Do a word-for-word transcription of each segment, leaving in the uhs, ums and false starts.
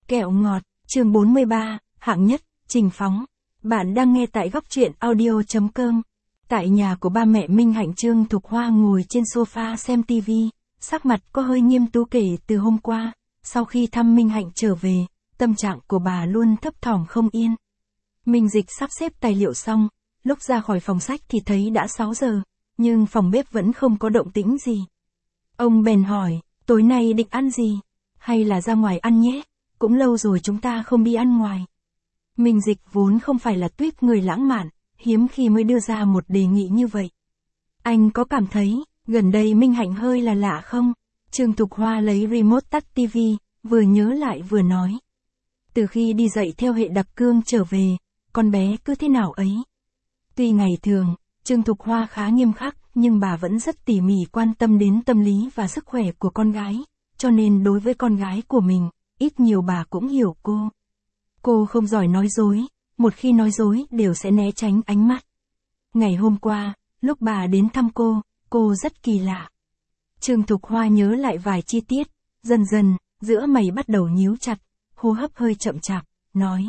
Kẹo ngọt, chương bốn mươi ba, hạng nhất, Trình Phóng. Bạn đang nghe tại góc truyện audio chấm com. Tại nhà của ba mẹ Minh Hạnh, Trương Thục Hoa ngồi trên sofa xem tivi, sắc mặt có hơi nghiêm túc kể từ hôm qua. Sau khi thăm Minh Hạnh trở về, tâm trạng của bà luôn thấp thỏm không yên. Minh Dịch sắp xếp tài liệu xong, lúc ra khỏi phòng sách thì thấy đã sáu giờ, nhưng phòng bếp vẫn không có động tĩnh gì. Ông bèn hỏi, tối nay định ăn gì? Hay là ra ngoài ăn nhé? Cũng lâu rồi chúng ta không đi ăn ngoài. Minh Dịch vốn không phải là tuýp người lãng mạn, hiếm khi mới đưa ra một đề nghị như vậy. Anh có cảm thấy, gần đây Minh Hạnh hơi là lạ không? Trương Thục Hoa lấy remote tắt tivi, vừa nhớ lại vừa nói. Từ khi đi dạy theo hệ đặc cương trở về, con bé cứ thế nào ấy. Tuy ngày thường, Trương Thục Hoa khá nghiêm khắc, nhưng bà vẫn rất tỉ mỉ quan tâm đến tâm lý và sức khỏe của con gái, cho nên đối với con gái của mình, ít nhiều bà cũng hiểu cô. Cô không giỏi nói dối, một khi nói dối đều sẽ né tránh ánh mắt. Ngày hôm qua, lúc bà đến thăm cô, cô rất kỳ lạ. Trương Thục Hoa nhớ lại vài chi tiết, dần dần, giữa mày bắt đầu nhíu chặt, hô hấp hơi chậm chạp, nói.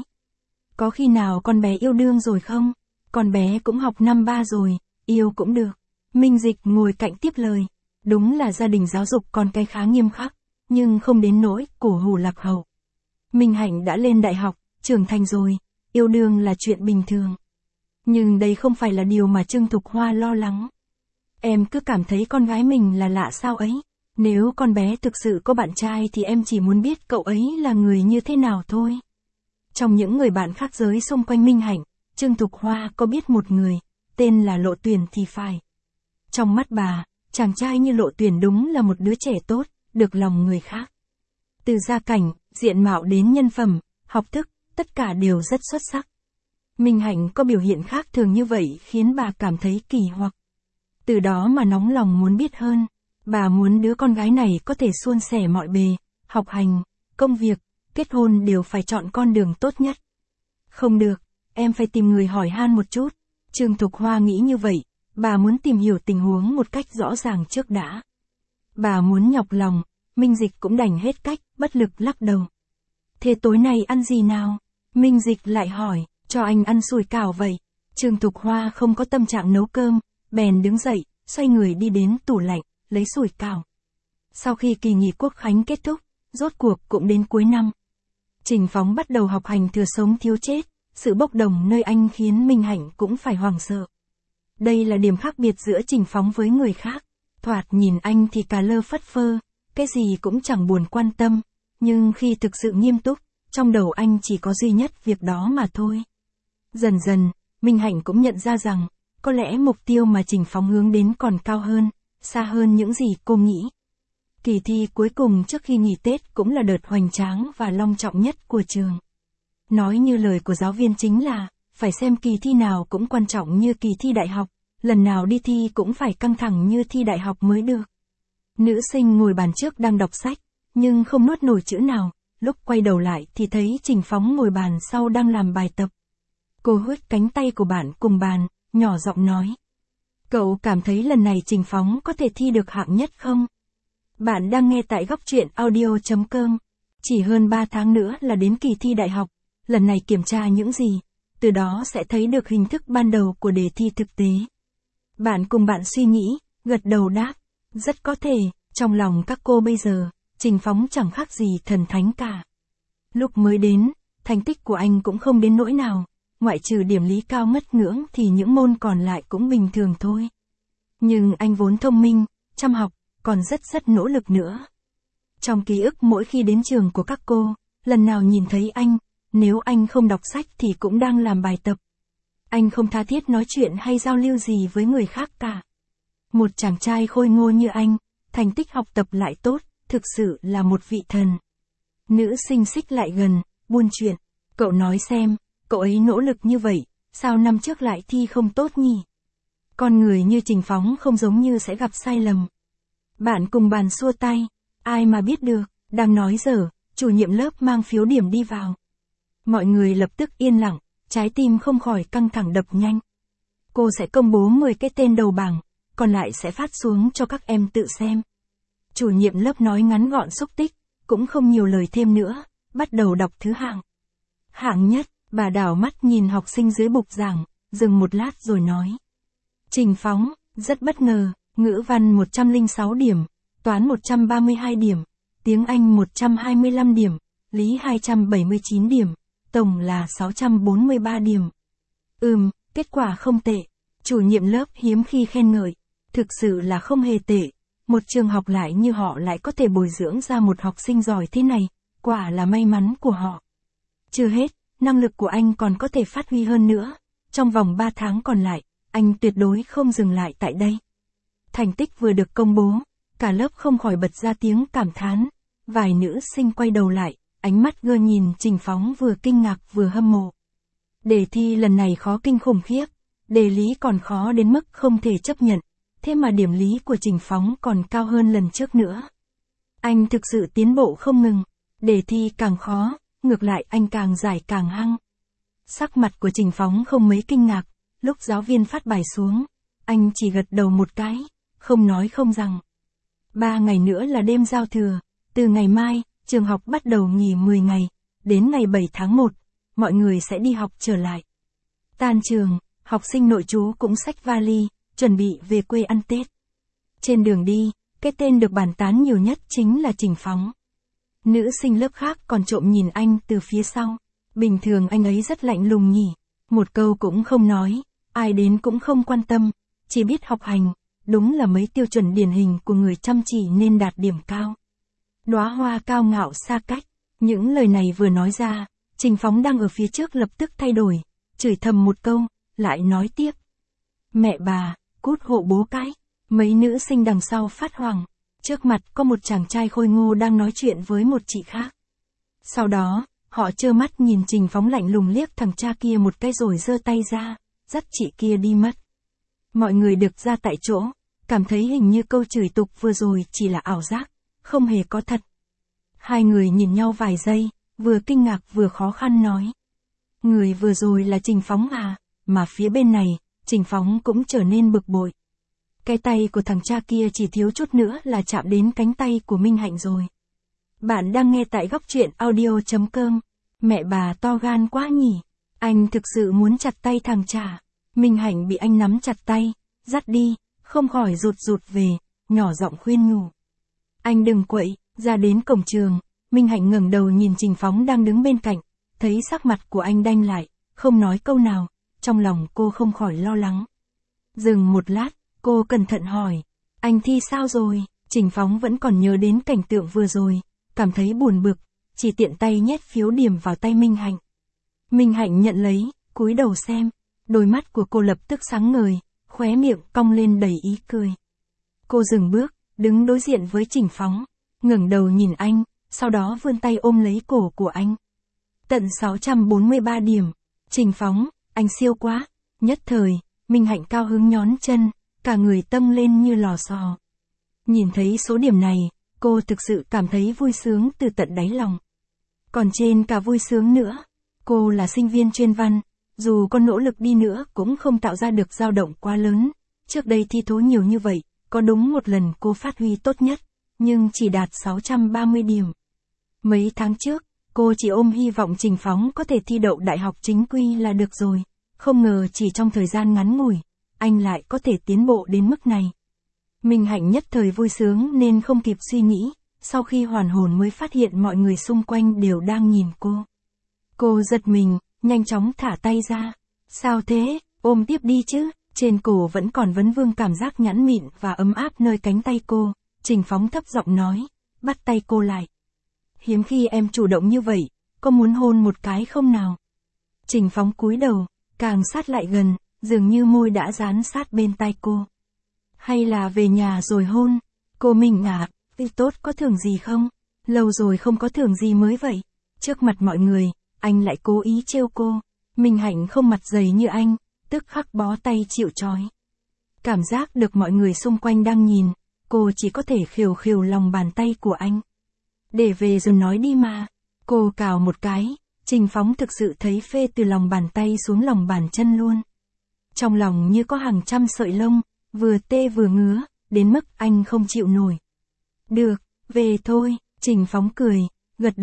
Có khi nào con bé yêu đương rồi không? Con bé cũng học năm ba rồi, yêu cũng được. Minh Dịch ngồi cạnh tiếp lời. Đúng là gia đình giáo dục con cái khá nghiêm khắc, nhưng không đến nỗi cổ hủ lạc hậu. Minh Hạnh đã lên đại học, trưởng thành rồi, yêu đương là chuyện bình thường. Nhưng đây không phải là điều mà Trương Thục Hoa lo lắng. Em cứ cảm thấy con gái mình là lạ sao ấy. Nếu con bé thực sự có bạn trai thì em chỉ muốn biết cậu ấy là người như thế nào thôi. Trong những người bạn khác giới xung quanh Minh Hạnh, Trương Thục Hoa có biết một người, tên là Lộ Tuyển thì phải. Trong mắt bà, chàng trai như Lộ Tuyển đúng là một đứa trẻ tốt, được lòng người khác. Từ gia cảnh, diện mạo đến nhân phẩm, học thức, tất cả đều rất xuất sắc. Minh Hạnh có biểu hiện khác thường như vậy khiến bà cảm thấy kỳ hoặc. Từ đó mà nóng lòng muốn biết hơn. Bà muốn đứa con gái này có thể suôn sẻ mọi bề, học hành, công việc, kết hôn đều phải chọn con đường tốt nhất. Không được, em phải tìm người hỏi han một chút. Trương Thục Hoa nghĩ như vậy, bà muốn tìm hiểu tình huống một cách rõ ràng trước đã. Bà muốn nhọc lòng, Minh Dịch cũng đành hết cách, bất lực lắc đầu. Thế tối nay ăn gì nào? Minh Dịch lại hỏi, cho anh ăn sủi cảo vậy. Trương Thục Hoa không có tâm trạng nấu cơm, bèn đứng dậy, xoay người đi đến tủ lạnh, lấy sủi cảo. Sau khi kỳ nghỉ Quốc khánh kết thúc, rốt cuộc cũng đến cuối năm. Trình Phóng bắt đầu học hành thừa sống thiếu chết, sự bốc đồng nơi anh khiến Minh Hạnh cũng phải hoảng sợ. Đây là điểm khác biệt giữa Trình Phóng với người khác. Thoạt nhìn anh thì cà lơ phất phơ, cái gì cũng chẳng buồn quan tâm, nhưng khi thực sự nghiêm túc, trong đầu anh chỉ có duy nhất việc đó mà thôi. Dần dần, Minh Hạnh cũng nhận ra rằng, có lẽ mục tiêu mà Trình Phóng hướng đến còn cao hơn, xa hơn những gì cô nghĩ. Kỳ thi cuối cùng trước khi nghỉ Tết cũng là đợt hoành tráng và long trọng nhất của trường. Nói như lời của giáo viên chính là, phải xem kỳ thi nào cũng quan trọng như kỳ thi đại học, lần nào đi thi cũng phải căng thẳng như thi đại học mới được. Nữ sinh ngồi bàn trước đang đọc sách, nhưng không nuốt nổi chữ nào, lúc quay đầu lại thì thấy Trình Phóng ngồi bàn sau đang làm bài tập. Cô huých cánh tay của bạn cùng bàn, nhỏ giọng nói. Cậu cảm thấy lần này Trình Phóng có thể thi được hạng nhất không? Bạn đang nghe tại góc truyện audio chấm com. Chỉ hơn ba tháng nữa là đến kỳ thi đại học, lần này kiểm tra những gì, từ đó sẽ thấy được hình thức ban đầu của đề thi thực tế. Bạn cùng bạn suy nghĩ, gật đầu đáp, rất có thể, trong lòng các cô bây giờ, Trình Phóng chẳng khác gì thần thánh cả. Lúc mới đến, thành tích của anh cũng không đến nỗi nào, ngoại trừ điểm lý cao ngất ngưỡng thì những môn còn lại cũng bình thường thôi. Nhưng anh vốn thông minh, chăm học, còn rất rất nỗ lực nữa. Trong ký ức mỗi khi đến trường của các cô, lần nào nhìn thấy anh, nếu anh không đọc sách thì cũng đang làm bài tập. Anh không tha thiết nói chuyện hay giao lưu gì với người khác cả. Một chàng trai khôi ngô như anh, thành tích học tập lại tốt, thực sự là một vị thần. Nữ sinh xích lại gần, buôn chuyện. Cậu nói xem, cậu ấy nỗ lực như vậy, sao năm trước lại thi không tốt nhỉ? Con người như Trình Phóng không giống như sẽ gặp sai lầm. Bạn cùng bàn xua tay, ai mà biết được, đang nói dở, chủ nhiệm lớp mang phiếu điểm đi vào. Mọi người lập tức yên lặng, trái tim không khỏi căng thẳng đập nhanh. Cô sẽ công bố mười cái tên đầu bảng, còn lại sẽ phát xuống cho các em tự xem. Chủ nhiệm lớp nói ngắn gọn xúc tích, cũng không nhiều lời thêm nữa, bắt đầu đọc thứ hạng. Hạng nhất, bà đảo mắt nhìn học sinh dưới bục giảng, dừng một lát rồi nói. Trình Phóng, rất bất ngờ, ngữ văn một trăm lẻ sáu điểm, toán một trăm ba mươi hai điểm, tiếng Anh một trăm hai mươi lăm điểm, lý hai trăm bảy mươi chín điểm, tổng là sáu trăm bốn mươi ba điểm. Ừm, kết quả không tệ. Chủ nhiệm lớp hiếm khi khen ngợi, thực sự là không hề tệ. Một trường học lại như họ lại có thể bồi dưỡng ra một học sinh giỏi thế này, quả là may mắn của họ. Chưa hết, năng lực của anh còn có thể phát huy hơn nữa. Trong vòng ba tháng còn lại, anh tuyệt đối không dừng lại tại đây. Thành tích vừa được công bố, cả lớp không khỏi bật ra tiếng cảm thán. Vài nữ sinh quay đầu lại, ánh mắt gơ nhìn Trình Phóng vừa kinh ngạc vừa hâm mộ. Đề thi lần này khó kinh khủng khiếp, đề lý còn khó đến mức không thể chấp nhận, thế mà điểm lý của Trình Phóng còn cao hơn lần trước nữa. Anh thực sự tiến bộ không ngừng, đề thi càng khó, ngược lại anh càng giải càng hăng. Sắc mặt của Trình Phóng không mấy kinh ngạc, lúc giáo viên phát bài xuống, anh chỉ gật đầu một cái, không nói không rằng. Ba ngày nữa là đêm giao thừa, từ ngày mai, trường học bắt đầu nghỉ mười ngày, đến ngày bảy tháng một, mọi người sẽ đi học trở lại. Tan trường, học sinh nội trú cũng xách vali, chuẩn bị về quê ăn Tết. Trên đường đi, cái tên được bàn tán nhiều nhất chính là Trình Phóng. Nữ sinh lớp khác còn trộm nhìn anh từ phía sau. Bình thường anh ấy rất lạnh lùng nhỉ, một câu cũng không nói, ai đến cũng không quan tâm, chỉ biết học hành, đúng là mấy tiêu chuẩn điển hình của người chăm chỉ nên đạt điểm cao. Đóa hoa cao ngạo xa cách, những lời này vừa nói ra, Trình Phóng đang ở phía trước lập tức thay đổi, chửi thầm một câu, lại nói tiếp. Mẹ bà, cút hộ bố cái. Mấy nữ sinh đằng sau phát hoảng, trước mặt có một chàng trai khôi ngô đang nói chuyện với một chị khác. Sau đó, họ trơ mắt nhìn Trình Phóng lạnh lùng liếc thằng cha kia một cái rồi giơ tay ra, dắt chị kia đi mất. Mọi người được ra tại chỗ, cảm thấy hình như câu chửi tục vừa rồi chỉ là ảo giác, không hề có thật. Hai người nhìn nhau vài giây, vừa kinh ngạc vừa khó khăn nói. Người vừa rồi là Trình Phóng à, mà phía bên này, Trình Phóng cũng trở nên bực bội. Cái tay của thằng cha kia chỉ thiếu chút nữa là chạm đến cánh tay của Minh Hạnh rồi. Bạn đang nghe tại góc truyện audio chấm com. Mẹ bà to gan quá nhỉ. Anh thực sự muốn chặt tay thằng cha. Minh Hạnh bị anh nắm chặt tay, dắt đi, không khỏi rụt rụt về, nhỏ giọng khuyên nhủ. Anh đừng quậy. Ra đến cổng trường, Minh Hạnh ngẩng đầu nhìn Trình Phóng đang đứng bên cạnh, thấy sắc mặt của anh đanh lại, không nói câu nào, trong lòng cô không khỏi lo lắng. Dừng một lát, cô cẩn thận hỏi, anh thi sao rồi? Trình Phóng vẫn còn nhớ đến cảnh tượng vừa rồi, cảm thấy buồn bực, chỉ tiện tay nhét phiếu điểm vào tay Minh Hạnh. Minh Hạnh nhận lấy, cúi đầu xem, đôi mắt của cô lập tức sáng ngời, khóe miệng cong lên đầy ý cười. Cô dừng bước, đứng đối diện với Trình Phóng, ngẩng đầu nhìn anh, sau đó vươn tay ôm lấy cổ của anh. Tận sáu trăm bốn mươi ba điểm, Trình Phóng, anh siêu quá. Nhất thời, Minh Hạnh cao hứng nhón chân, cả người tâng lên như lò xo. Nhìn thấy số điểm này, cô thực sự cảm thấy vui sướng từ tận đáy lòng. Còn trên cả vui sướng nữa, cô là sinh viên chuyên văn, dù có nỗ lực đi nữa cũng không tạo ra được dao động quá lớn. Trước đây thi thố nhiều như vậy, có đúng một lần cô phát huy tốt nhất, nhưng chỉ đạt sáu trăm ba mươi điểm. Mấy tháng trước, cô chỉ ôm hy vọng Trình Phóng có thể thi đậu đại học chính quy là được rồi. Không ngờ chỉ trong thời gian ngắn ngủi, anh lại có thể tiến bộ đến mức này. Minh Hạnh nhất thời vui sướng nên không kịp suy nghĩ, sau khi hoàn hồn mới phát hiện mọi người xung quanh đều đang nhìn cô. Cô giật mình, nhanh chóng thả tay ra. Sao thế, ôm tiếp đi chứ, trên cổ vẫn còn vấn vương cảm giác nhẵn mịn và ấm áp nơi cánh tay cô. Trình Phóng thấp giọng nói, bắt tay cô lại. Hiếm khi em chủ động như vậy, có muốn hôn một cái không nào? Trình Phóng cúi đầu, càng sát lại gần, dường như môi đã dán sát bên tai cô. Hay là về nhà rồi hôn? Cô mình à, vì tốt có thưởng gì không? Lâu rồi không có thưởng gì mới vậy. Trước mặt mọi người, anh lại cố ý trêu cô. Minh Hạnh không mặt dày như anh, tức khắc bó tay chịu trói. Cảm giác được mọi người xung quanh đang nhìn, cô chỉ có thể khều khều lòng bàn tay của anh. Để về rồi nói đi mà. Cô cào một cái, Trình Phóng thực sự thấy phê từ lòng bàn tay xuống lòng bàn chân luôn. Trong lòng như có hàng trăm sợi lông, vừa tê vừa ngứa, đến mức anh không chịu nổi. Được, về thôi, Trình Phóng cười, gật đầu,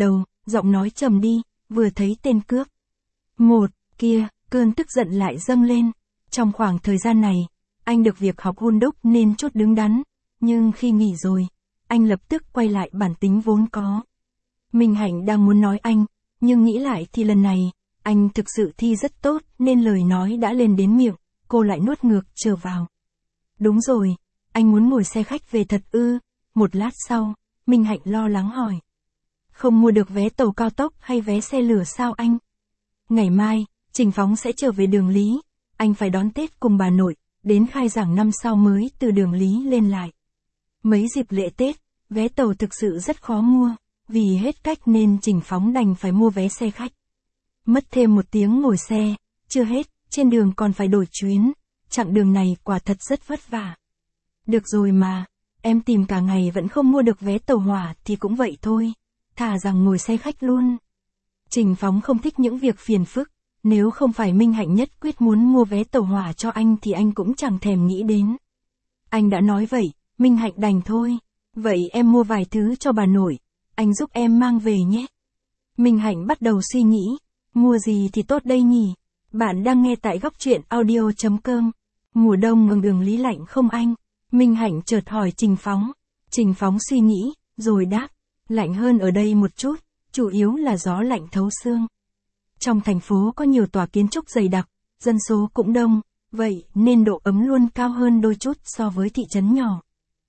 giọng nói trầm đi, vừa thấy tên cướp. Một, kia, cơn tức giận lại dâng lên. Trong khoảng thời gian này, anh được việc học hun đúc nên chút đứng đắn, nhưng khi nghỉ rồi, anh lập tức quay lại bản tính vốn có. Minh Hạnh đang muốn nói anh, nhưng nghĩ lại thì lần này, anh thực sự thi rất tốt nên lời nói đã lên đến miệng, cô lại nuốt ngược trở vào. Đúng rồi, anh muốn ngồi xe khách về thật ư? Một lát sau, Minh Hạnh lo lắng hỏi. Không mua được vé tàu cao tốc hay vé xe lửa sao anh? Ngày mai, Trình Phóng sẽ trở về Đường Lý, anh phải đón Tết cùng bà nội, đến khai giảng năm sau mới từ Đường Lý lên lại. Mấy dịp lễ Tết, vé tàu thực sự rất khó mua, vì hết cách nên Trình Phóng đành phải mua vé xe khách. Mất thêm một tiếng ngồi xe, chưa hết, trên đường còn phải đổi chuyến, chặng đường này quả thật rất vất vả. Được rồi mà, em tìm cả ngày vẫn không mua được vé tàu hỏa thì cũng vậy thôi, thà rằng ngồi xe khách luôn. Trình Phóng không thích những việc phiền phức, nếu không phải Minh Hạnh nhất quyết muốn mua vé tàu hỏa cho anh thì anh cũng chẳng thèm nghĩ đến. Anh đã nói vậy, Minh Hạnh đành thôi, vậy em mua vài thứ cho bà nội, anh giúp em mang về nhé. Minh Hạnh bắt đầu suy nghĩ, mua gì thì tốt đây nhỉ? Bạn đang nghe tại góc truyện audio chấm com. Mùa đông ở Đường Lý lạnh không anh? Minh Hạnh chợt hỏi Trình Phóng. Trình Phóng suy nghĩ, rồi đáp, lạnh hơn ở đây một chút, chủ yếu là gió lạnh thấu xương. Trong thành phố có nhiều tòa kiến trúc dày đặc, dân số cũng đông, vậy nên độ ấm luôn cao hơn đôi chút so với thị trấn nhỏ.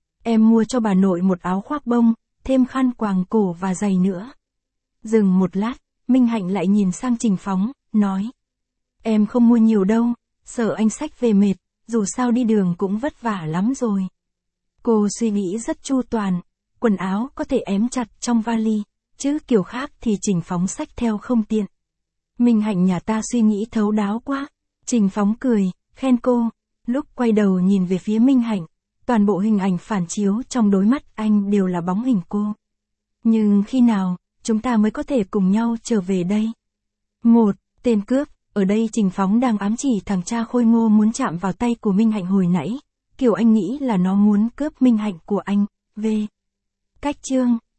Em mua cho bà nội một áo khoác bông, thêm khăn quàng cổ và giày nữa. Dừng một lát, Minh Hạnh lại nhìn sang Trình Phóng, nói. Em không mua nhiều đâu, sợ anh xách về mệt, dù sao đi đường cũng vất vả lắm rồi. Cô suy nghĩ rất chu toàn, quần áo có thể ém chặt trong vali, chứ kiểu khác thì Trình Phóng xách theo không tiện. Minh Hạnh nhà ta suy nghĩ thấu đáo quá. Trình Phóng cười, khen cô, lúc quay đầu nhìn về phía Minh Hạnh, toàn bộ hình ảnh phản chiếu trong đôi mắt anh đều là bóng hình cô. Nhưng khi nào, chúng ta mới có thể cùng nhau trở về đây? Một, tên cướp, ở đây Trình Phóng đang ám chỉ thằng cha khôi ngô muốn chạm vào tay của Minh Hạnh hồi nãy, kiểu anh nghĩ là nó muốn cướp Minh Hạnh của anh, về. Cách chương